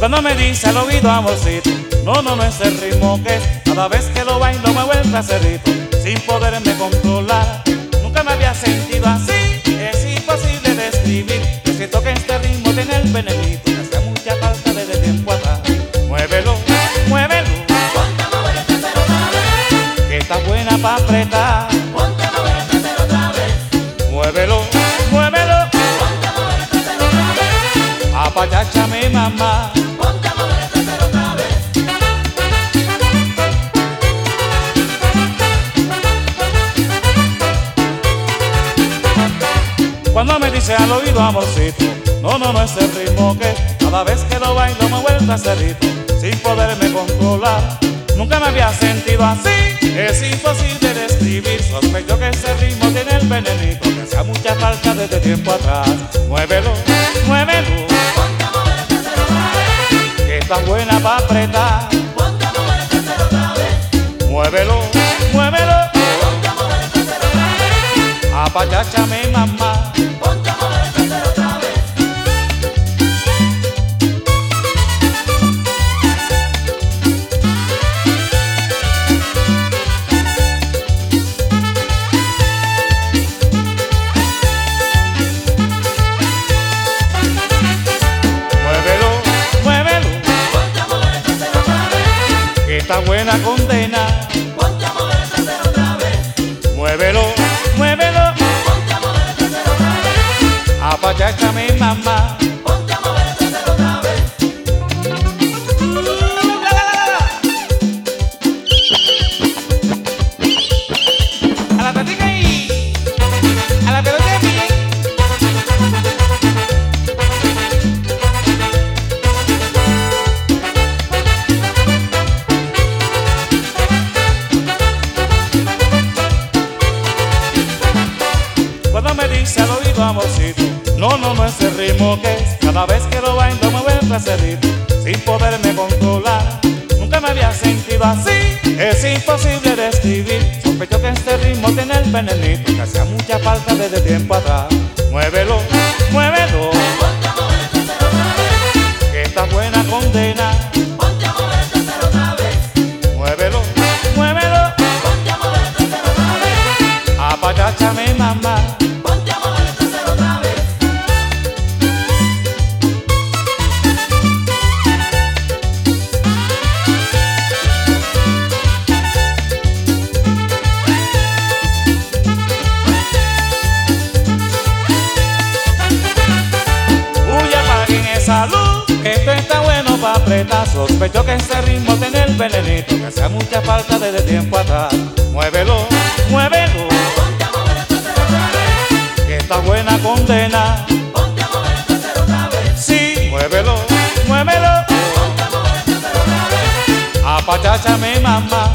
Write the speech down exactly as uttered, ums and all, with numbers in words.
Cuando me dice al oído amorcito, no, no, no es el ritmo que es. Cada vez que lo bailo me vuelve a cerrito, sin poderme controlar. Nunca me había sentido así, es imposible describir. Yo siento que este ritmo tiene el venenito que hace mucha falta desde tiempo atrás. Muévelo, muévelo, Ponte a mover el trasero otra vez. que está buena pa' apretar. Ponte a mover el trasero otra vez. Muévelo, muévelo, Ponte a mover el trasero otra vez. apacháchame mamá. Ponte a mover el trasero otra vez. Cuando me dice al oído amorcito, no, no, no es el ritmo que cada vez que lo bailo me vuelve a cerrito, sin poderme controlar. Nunca me había sentido así, es imposible describir. Sospecho que ese ritmo tiene el venenito que hacía mucha falta desde tiempo atrás. Muévelo, muévelo, Ponte a mover el trasero otra vez. que está buena pa' apretar. Ponte a mover el trasero otra vez. Muévelo, muévelo, Ponte a mover el trasero otra vez. apacháchame mamá. Ponte a mover el trasero otra vez. Muévelo, muévelo, Ponte a mover el trasero otra vez. que está buena condena. Ponte a mover el trasero otra vez. Muévelo, muévelo, Ponte a mover el trasero otra vez. apacháchame mamá. Ponte a mover el trasero otra vez. A la tatica y a la pelota de pie. Cuando me dice al oído amorcito, no, no, no es el ritmo que es. Cada vez que lo bailo me vuelve a cerrito, sin poderme controlar. Nunca me había sentido así, es imposible describir. Sospecho que este ritmo tiene el venenito que hacía mucha falta desde tiempo atrás. Muévelo, muévelo, Ponte a mover el trasero otra vez. que está buena condena. Ponte a mover el trasero otra vez. Muévelo, muévelo, Ponte a mover el trasero otra vez. apacháchame mamá. Ponte a mover el trasero otra vez. Uy, apaguen esa luz, que esto está bueno pa' apretar. Sospecho que este ritmo tiene el venenito que hacía mucha falta desde tiempo atrás. Muévelo, muévelo, Ponte a mover el trasero otra vez. que está buena condena. Ponte a mover el trasero otra vez. Sí, muévelo, muévelo, Ponte a mover el trasero otra vez. apacháchame mamá.